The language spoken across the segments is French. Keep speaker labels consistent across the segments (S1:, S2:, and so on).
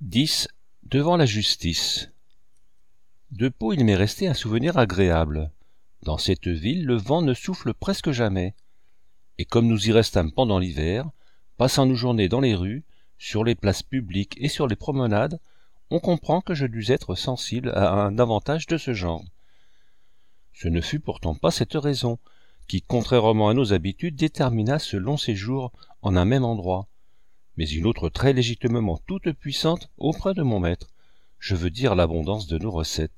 S1: 10. Devant la justice. De Pau, il m'est resté un souvenir agréable. Dans cette ville, le vent ne souffle presque jamais. Et comme nous y restâmes pendant l'hiver, passant nos journées dans les rues, sur les places publiques et sur les promenades, on comprend que je dus être sensible à un avantage de ce genre. Ce ne fut pourtant pas cette raison qui, contrairement à nos habitudes, détermina ce long séjour en un même endroit, mais une autre très légitimement toute puissante auprès de mon maître, je veux dire l'abondance de nos recettes.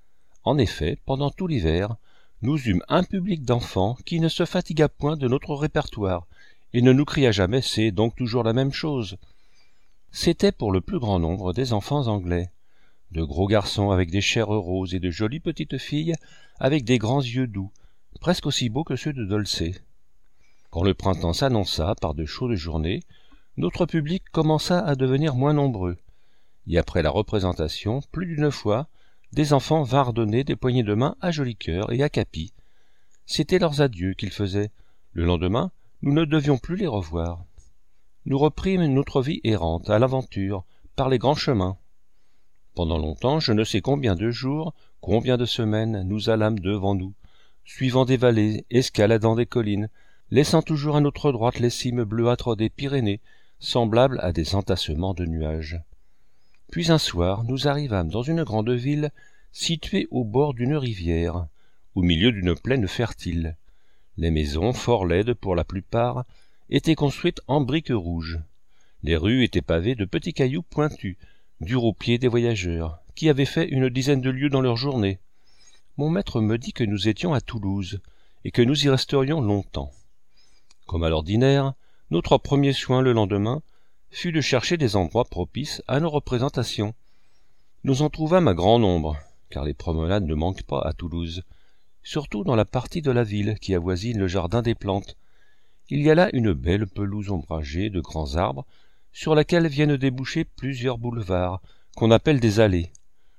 S1: En effet, pendant tout l'hiver, nous eûmes un public d'enfants qui ne se fatigua point de notre répertoire, et ne nous cria jamais « c'est donc toujours la même chose ». C'étaient pour le plus grand nombre des enfants anglais, de gros garçons avec des chairs roses et de jolies petites filles avec des grands yeux doux, presque aussi beaux que ceux de Dulcet. Quand le printemps s'annonça par de chaudes journées, notre public commença à devenir moins nombreux, et après la représentation, plus d'une fois, des enfants vinrent donner des poignées de main à Jolicoeur et à Capi. C'étaient leurs adieux qu'ils faisaient. Le lendemain, nous ne devions plus les revoir. Nous reprîmes notre vie errante, à l'aventure, par les grands chemins. Pendant longtemps, je ne sais combien de jours, combien de semaines, nous allâmes devant nous, suivant des vallées, escaladant des collines, laissant toujours à notre droite les cimes bleuâtres des Pyrénées, semblables à des entassements de nuages. Puis un soir, nous arrivâmes dans une grande ville située au bord d'une rivière, au milieu d'une plaine fertile. Les maisons, fort laides pour la plupart, étaient construites en briques rouges. Les rues étaient pavées de petits cailloux pointus, durs aux pieds des voyageurs, qui avaient fait une dizaine de lieues dans leur journée. Mon maître me dit que nous étions à Toulouse, et que nous y resterions longtemps. Comme à l'ordinaire, notre premier soin le lendemain fut de chercher des endroits propices à nos représentations. Nous en trouvâmes à grand nombre, car les promenades ne manquent pas à Toulouse, surtout dans la partie de la ville qui avoisine le jardin des plantes. Il y a là une belle pelouse ombragée de grands arbres, sur laquelle viennent déboucher plusieurs boulevards, qu'on appelle des allées.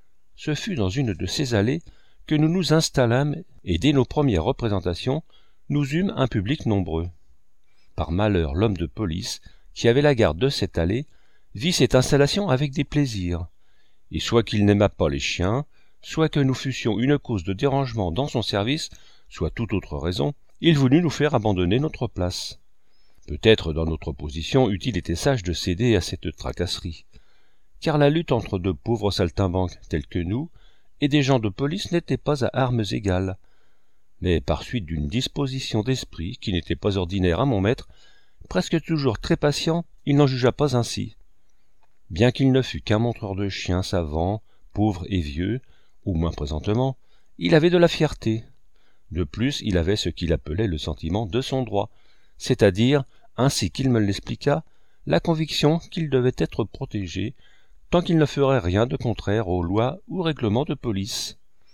S1: Ce fut dans une de ces allées que nous nous installâmes, et dès nos premières représentations, nous eûmes un public nombreux. Par malheur, l'homme de police, qui avait la garde de cette allée, vit cette installation avec des plaisirs, et soit qu'il n'aimât pas les chiens, soit que nous fussions une cause de dérangement dans son service, soit toute autre raison, il voulut nous faire abandonner notre place. Peut-être dans notre position eût-il été sage de céder à cette tracasserie, car la lutte entre de pauvres saltimbanques tels que nous et des gens de police n'était pas à armes égales. Mais par suite d'une disposition d'esprit qui n'était pas ordinaire à mon maître, presque toujours très patient, il n'en jugea pas ainsi. Bien qu'il ne fût qu'un montreur de chiens savant, pauvre et vieux, ou moins présentement, il avait de la fierté. De plus, il avait ce qu'il appelait le sentiment de son droit, c'est-à-dire, ainsi qu'il me l'expliqua, la conviction qu'il devait être protégé, tant qu'il ne ferait rien de contraire aux lois ou règlements de police.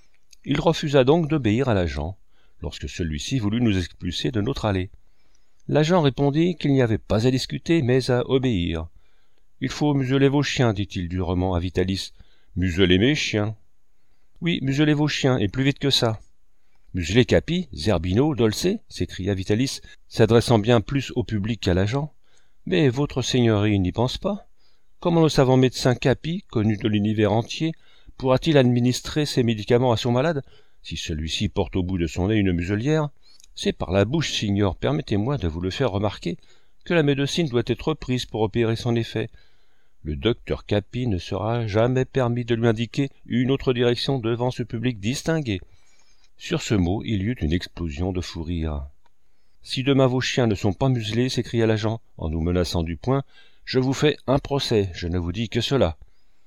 S1: Il refusa donc d'obéir à l'agent, lorsque celui-ci voulut nous expulser de notre allée. L'agent répondit qu'il n'y avait pas à discuter, mais à obéir. « Il faut museler vos chiens, dit-il durement à Vitalis. « Muselez mes chiens. »« Oui, muselez vos chiens, et plus vite que ça. »« Muselez Capi, Zerbino, Dolcet » s'écria Vitalis, s'adressant bien plus au public qu'à l'agent. « Mais votre seigneurie n'y pense pas. Comment le savant médecin Capi, connu de l'univers entier, pourra-t-il administrer ses médicaments à son malade, si celui-ci porte au bout de son nez une muselière ? C'est par la bouche, signor, permettez-moi de vous le faire remarquer, que la médecine doit être prise pour opérer son effet. Le docteur Capi ne sera jamais permis de lui indiquer une autre direction devant ce public distingué. » Sur ce mot, il y eut une explosion de fou rire. « Si demain vos chiens ne sont pas muselés, s'écria l'agent, en nous menaçant du poing, je vous fais un procès, je ne vous dis que cela. »«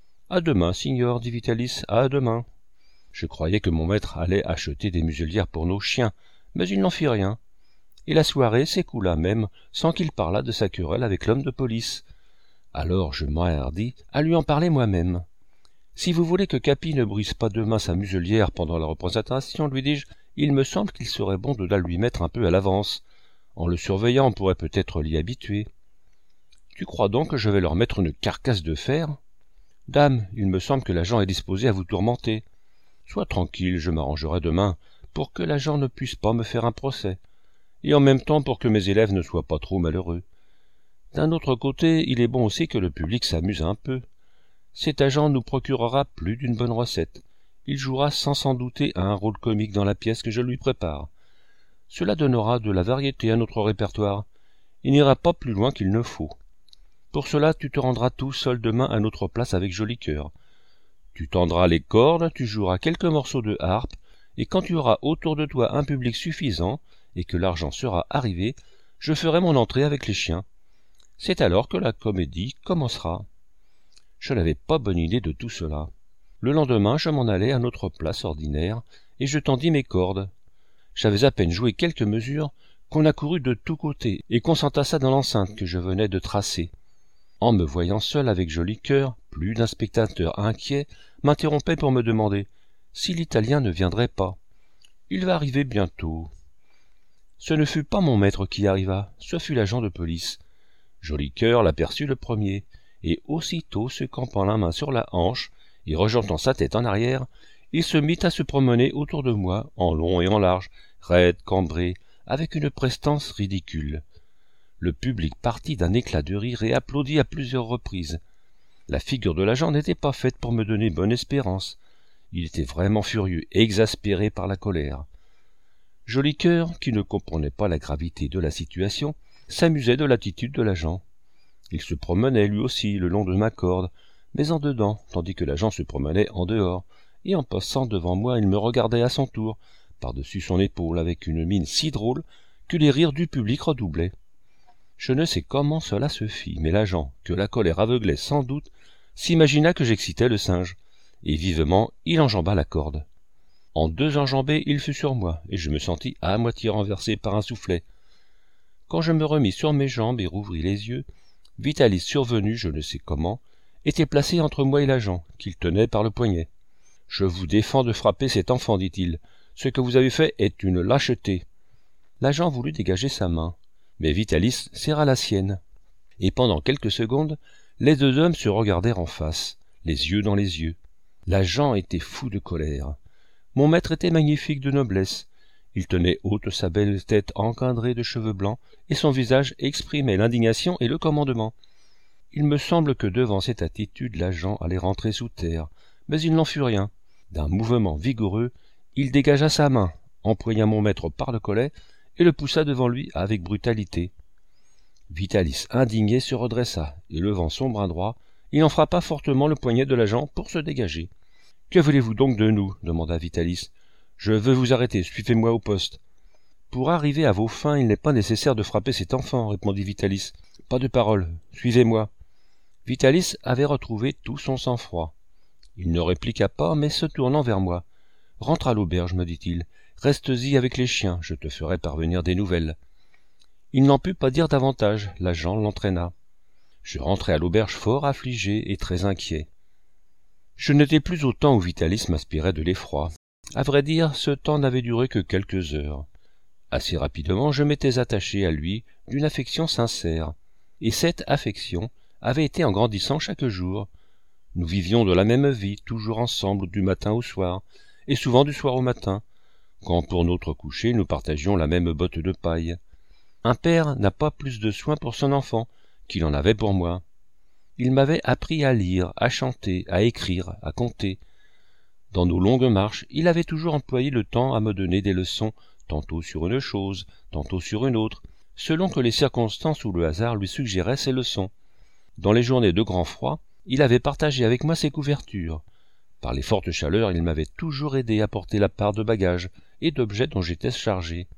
S1: À demain, signor, dit Vitalis, à demain. » Je croyais que mon maître allait acheter des muselières pour nos chiens, mais il n'en fit rien. Et la soirée s'écoula même sans qu'il parlât de sa querelle avec l'homme de police. Alors je m'enhardis à lui en parler moi-même. « Si vous voulez que Capi ne brise pas demain sa muselière pendant la représentation, lui dis-je, il me semble qu'il serait bon de la lui mettre un peu à l'avance. En le surveillant, on pourrait peut-être l'y habituer. Tu crois donc que je vais leur mettre une carcasse de fer ? Dame, il me semble que l'agent est disposé à vous tourmenter. Sois tranquille, je m'arrangerai demain pour que l'agent ne puisse pas me faire un procès, et en même temps pour que mes élèves ne soient pas trop malheureux. D'un autre côté, il est bon aussi que le public s'amuse un peu. Cet agent nous procurera plus d'une bonne recette. Il jouera sans s'en douter un rôle comique dans la pièce que je lui prépare. Cela donnera de la variété à notre répertoire. Il n'ira pas plus loin qu'il ne faut. Pour cela, tu te rendras tout seul demain à notre place avec Joli Cœur. Tu tendras les cordes, tu joueras quelques morceaux de harpe, et quand tu auras autour de toi un public suffisant, et que l'argent sera arrivé, je ferai mon entrée avec les chiens. C'est alors que la comédie commencera. Je n'avais pas bonne idée de tout cela. Le lendemain, je m'en allai à notre place ordinaire, et je tendis mes cordes. J'avais à peine joué quelques mesures, qu'on accourut de tous côtés, et qu'on s'entassa dans l'enceinte que je venais de tracer. En me voyant seul avec Joli Cœur, plus d'un spectateur inquiet m'interrompait pour me demander si l'Italien ne viendrait pas. Il va arriver bientôt. Ce ne fut pas mon maître qui arriva, ce fut l'agent de police. Joli Cœur l'aperçut le premier, et aussitôt se campant la main sur la hanche et rejetant sa tête en arrière, il se mit à se promener autour de moi, en long et en large, raide, cambré, avec une prestance ridicule. Le public partit d'un éclat de rire et applaudit à plusieurs reprises. La figure de l'agent n'était pas faite pour me donner bonne espérance. Il était vraiment furieux, exaspéré par la colère. Joli Cœur, qui ne comprenait pas la gravité de la situation, s'amusait de l'attitude de l'agent. Il se promenait lui aussi le long de ma corde, mais en dedans, tandis que l'agent se promenait en dehors, et en passant devant moi il me regardait à son tour, par-dessus son épaule, avec une mine si drôle que les rires du public redoublaient. Je ne sais comment cela se fit, mais l'agent, que la colère aveuglait sans doute, s'imagina que j'excitais le singe, et vivement il enjamba la corde. En deux enjambées, il fut sur moi, et je me sentis à moitié renversé par un soufflet. Quand je me remis sur mes jambes et rouvris les yeux, Vitalis survenu, je ne sais comment, était placé entre moi et l'agent, qu'il tenait par le poignet. « Je vous défends de frapper cet enfant, dit-il. Ce que vous avez fait est une lâcheté. » L'agent voulut dégager sa main, mais Vitalis serra la sienne. Et pendant quelques secondes, les deux hommes se regardèrent en face, les yeux dans les yeux. L'agent était fou de colère. Mon maître était magnifique de noblesse. Il tenait haute sa belle tête encadrée de cheveux blancs, et son visage exprimait l'indignation et le commandement. Il me semble que devant cette attitude, l'agent allait rentrer sous terre, mais il n'en fut rien. D'un mouvement vigoureux, il dégagea sa main, empoigna mon maître par le collet, et le poussa devant lui avec brutalité. Vitalis, indigné, se redressa, et levant son bras droit, il en frappa fortement le poignet de l'agent pour se dégager. « Que voulez-vous donc de nous » demanda Vitalis. « Je veux vous arrêter, suivez-moi au poste. »« Pour arriver à vos fins, il n'est pas nécessaire de frapper cet enfant, » répondit Vitalis. « Pas de parole, suivez-moi. » Vitalis avait retrouvé tout son sang-froid. Il ne répliqua pas, mais se tournant vers moi. « Rentre à l'auberge, me dit-il. Reste-y avec les chiens, je te ferai parvenir des nouvelles. » Il n'en put pas dire davantage, l'agent l'entraîna. Je rentrai à l'auberge fort affligé et très inquiet. Je n'étais plus au temps où Vitalis m'aspirait de l'effroi. À vrai dire, ce temps n'avait duré que quelques heures. Assez rapidement, je m'étais attaché à lui d'une affection sincère, et cette affection avait été en grandissant chaque jour. Nous vivions de la même vie, toujours ensemble du matin au soir, et souvent du soir au matin, quand pour notre coucher nous partagions la même botte de paille. Un père n'a pas plus de soin pour son enfant qu'il en avait pour moi. Il m'avait appris à lire, à chanter, à écrire, à compter. Dans nos longues marches, il avait toujours employé le temps à me donner des leçons, tantôt sur une chose, tantôt sur une autre, selon que les circonstances ou le hasard lui suggéraient ces leçons. Dans les journées de grand froid, il avait partagé avec moi ses couvertures. Par les fortes chaleurs, il m'avait toujours aidé à porter la part de bagages et d'objets dont j'étais chargé.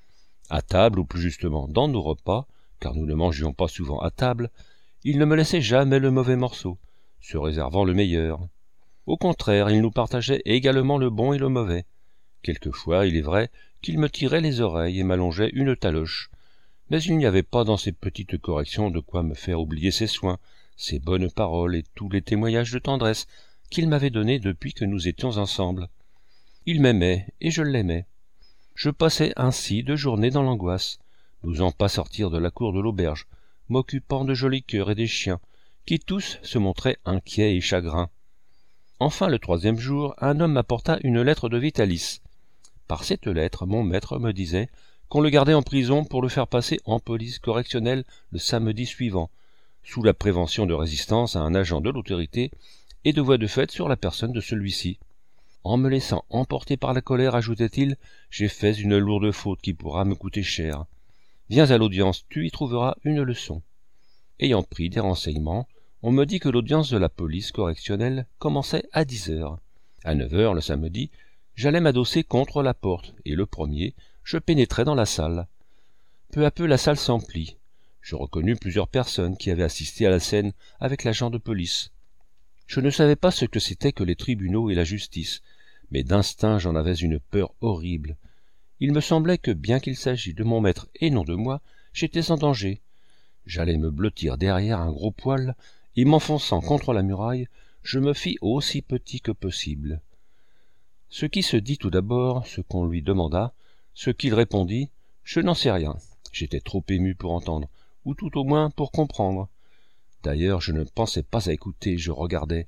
S1: À table, ou plus justement dans nos repas, car nous ne mangions pas souvent à table, il ne me laissait jamais le mauvais morceau, se réservant le meilleur. Au contraire, il nous partageait également le bon et le mauvais. Quelquefois, il est vrai, qu'il me tirait les oreilles et m'allongeait une taloche, mais il n'y avait pas dans ces petites corrections de quoi me faire oublier ses soins, ses bonnes paroles et tous les témoignages de tendresse qu'il m'avait donnés depuis que nous étions ensemble. Il m'aimait, et je l'aimais. Je passais ainsi 2 journées dans l'angoisse, n'osant pas sortir de la cour de l'auberge, m'occupant de Joli Cœur et des chiens, qui tous se montraient inquiets et chagrins. Enfin, le 3e jour, un homme m'apporta une lettre de Vitalis. Par cette lettre, mon maître me disait qu'on le gardait en prison pour le faire passer en police correctionnelle le samedi suivant, sous la prévention de résistance à un agent de l'autorité et de voix de fait sur la personne de celui-ci. En me laissant emporter par la colère, ajoutait-il, j'ai fait une lourde faute qui pourra me coûter cher. Viens à l'audience, tu y trouveras une leçon. Ayant pris des renseignements, on me dit que l'audience de la police correctionnelle commençait à 10 heures. À 9 heures le samedi, j'allais m'adosser contre la porte, et le premier, je pénétrai dans la salle. Peu à peu la salle s'emplit. Je reconnus plusieurs personnes qui avaient assisté à la scène avec l'agent de police. Je ne savais pas ce que c'était que les tribunaux et la justice, mais d'instinct j'en avais une peur horrible. Il me semblait que, bien qu'il s'agît de mon maître et non de moi, j'étais en danger. J'allais me blottir derrière un gros poêle, et m'enfonçant contre la muraille, je me fis aussi petit que possible. Ce qui se dit tout d'abord, ce qu'on lui demanda, ce qu'il répondit, je n'en sais rien. J'étais trop ému pour entendre, ou tout au moins pour comprendre. D'ailleurs, je ne pensais pas à écouter, je regardais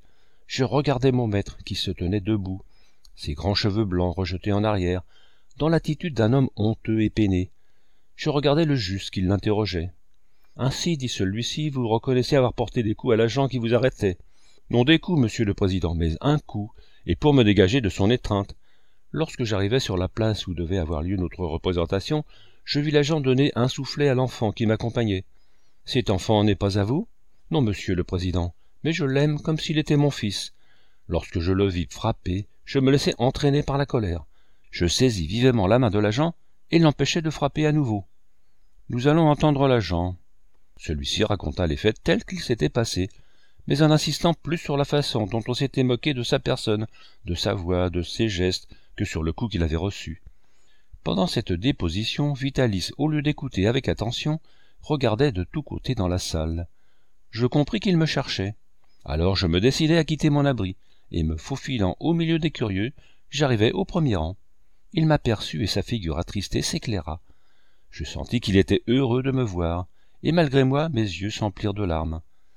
S1: mon maître qui se tenait debout, ses grands cheveux blancs rejetés en arrière, dans l'attitude d'un homme honteux et peiné. Je regardais le juge qui l'interrogeait. « Ainsi, dit celui-ci, vous reconnaissez avoir porté des coups à l'agent qui vous arrêtait. »« Non des coups, monsieur le président, mais un coup, et pour me dégager de son étreinte. Lorsque j'arrivai sur la place où devait avoir lieu notre représentation, je vis l'agent donner un soufflet à l'enfant qui m'accompagnait. « Cet enfant n'est pas à vous ?»« Non, monsieur le président, mais je l'aime comme s'il était mon fils. » Lorsque je le vis frapper, je me laissai entraîner par la colère. Je saisis vivement la main de l'agent et l'empêchai de frapper à nouveau. Nous allons entendre l'agent. Celui-ci raconta les faits tels qu'ils s'étaient passés, mais en insistant plus sur la façon dont on s'était moqué de sa personne, de sa voix, de ses gestes, que sur le coup qu'il avait reçu. Pendant cette déposition, Vitalis, au lieu d'écouter avec attention, regardait de tous côtés dans la salle. Je compris qu'il me cherchait. Alors je me décidai à quitter mon abri, et me faufilant au milieu des curieux, j'arrivai au premier rang. Il m'aperçut et sa figure attristée s'éclaira. Je sentis qu'il était heureux de me voir, et malgré moi mes yeux s'emplirent de larmes.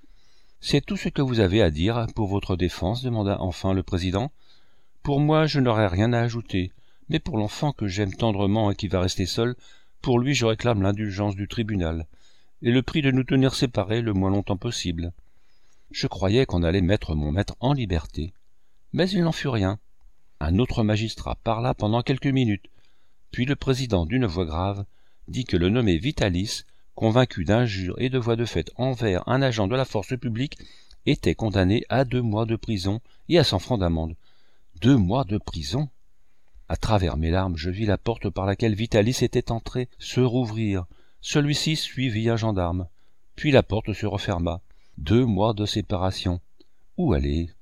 S1: « C'est tout ce que vous avez à dire pour votre défense ?» demanda enfin le président. « Pour moi, je n'aurai rien à ajouter, mais pour l'enfant que j'aime tendrement et qui va rester seul, pour lui je réclame l'indulgence du tribunal, et le prix de nous tenir séparés le moins longtemps possible. » Je croyais qu'on allait mettre mon maître en liberté, mais il n'en fut rien. Un autre magistrat parla pendant quelques minutes, puis le président, d'une voix grave, dit que le nommé Vitalis, convaincu d'injures et de voies de fait envers un agent de la force publique, était condamné à 2 mois de prison et à 100 francs d'amende. 2 mois de prison! À travers mes larmes, je vis la porte par laquelle Vitalis était entré se rouvrir. Celui-ci suivit un gendarme. Puis la porte se referma. 2 mois de séparation. Où aller?